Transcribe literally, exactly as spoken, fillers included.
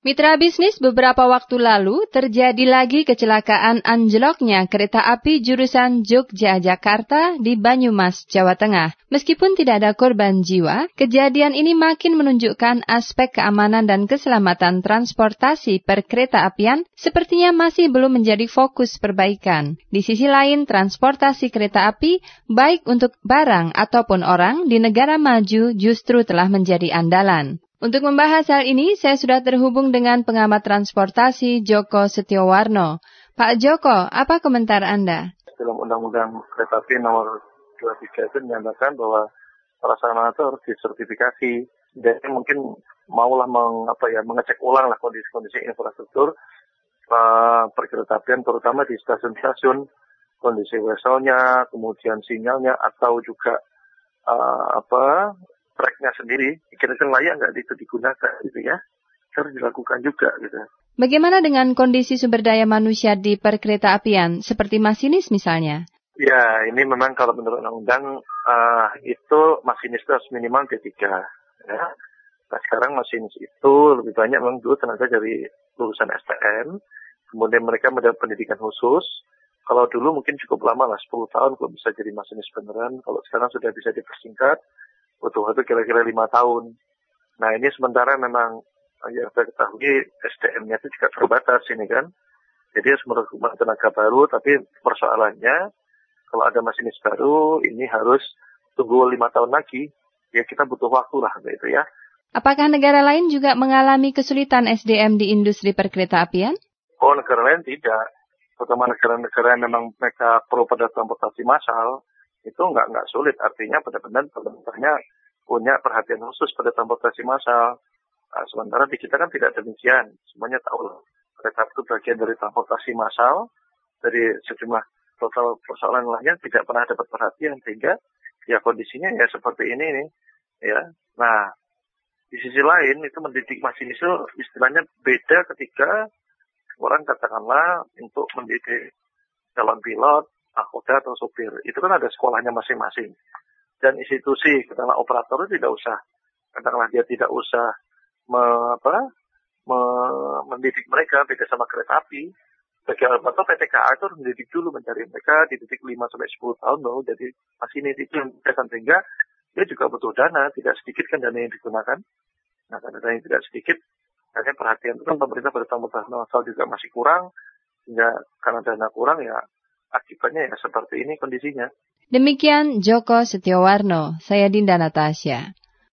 Mitra bisnis, beberapa waktu lalu terjadi lagi kecelakaan anjloknya kereta api jurusan Jogja-Jakarta di Banyumas, Jawa Tengah. Meskipun tidak ada korban jiwa, kejadian ini makin menunjukkan aspek keamanan dan keselamatan transportasi perkereta apian sepertinya masih belum menjadi fokus perbaikan. Di sisi lain, transportasi kereta api, baik untuk barang ataupun orang di negara maju justru telah menjadi andalan. Untuk membahas hal ini, saya sudah terhubung dengan pengamat transportasi Joko Setiowarno. Pak Joko, apa komentar Anda? Dalam Undang-Undang Kereta Api nomor dua puluh tiga itu menyatakan bahwa pelaksanaan itu harus disertifikasi. Jadi mungkin maulah meng, apa ya, mengecek ulang lah kondisi-kondisi infrastruktur uh, perkereta apian, terutama di stasiun-stasiun, kondisi weselnya, kemudian sinyalnya, atau juga uh, apa tracknya sendiri, kira-kira layak nggak itu digunakan gitu ya, harus dilakukan juga gitu. Bagaimana dengan kondisi sumber daya manusia di perkereta apian, seperti masinis misalnya? Ya, ini memang kalau menurut undang-undang uh, itu masinis itu harus minimal D tiga. Ya. Nah sekarang masinis itu lebih banyak memang dulu tenaga dari lulusan S T M, kemudian mereka mendapat pendidikan khusus. Kalau dulu mungkin cukup lama lah, sepuluh tahun kalau bisa jadi masinis beneran. Kalau sekarang sudah bisa dipersingkat, butuh waktu kira-kira lima tahun. Nah ini sementara memang yang saya ketahui S D M-nya itu juga terbatas ini kan. Jadi harus merekrut tenaga baru, tapi persoalannya kalau ada masinis baru ini harus tunggu lima tahun lagi. Ya kita butuh waktu lah gitu ya. Apakah negara lain juga mengalami kesulitan S D M di industri perkereta apian? Oh, negara lain tidak. Terutama negara-negara yang memang mereka pro pada transportasi massal, itu nggak nggak sulit. Artinya benar-benar pemerintahnya punya perhatian khusus pada transportasi massal. Nah, sementara di kita kan tidak demikian. Semuanya tahu kereta itu bagian dari transportasi massal, dari sejumlah total persoalan lainnya tidak pernah dapat perhatian, sehingga ya kondisinya ya seperti ini nih. Ya, nah di sisi lain itu mendidik masinis itu istilahnya beda ketika orang katakanlah untuk mendidik calon pilot, nakoda atau sopir. Itu kan ada sekolahnya masing-masing. Dan institusi, katakanlah operator itu tidak usah, katakanlah dia tidak usah me, apa, me, mendidik mereka, beda sama kereta api. Bagi operator P T K A itu harus mendidik dulu, mencari mereka, dididik lima sampai sepuluh tahun loh. Jadi masinis itu yang membedakan, sehingga dia juga butuh dana, tidak sedikit kan dana yang digunakan. Nah, karena dana yang tidak sedikit, karena perhatian itu kan pemerintah pada transportasi massal juga masih kurang, sehingga karena dana kurang ya akibatnya ya seperti ini kondisinya. Demikian Joko Setiowarno, saya Dinda Natasha.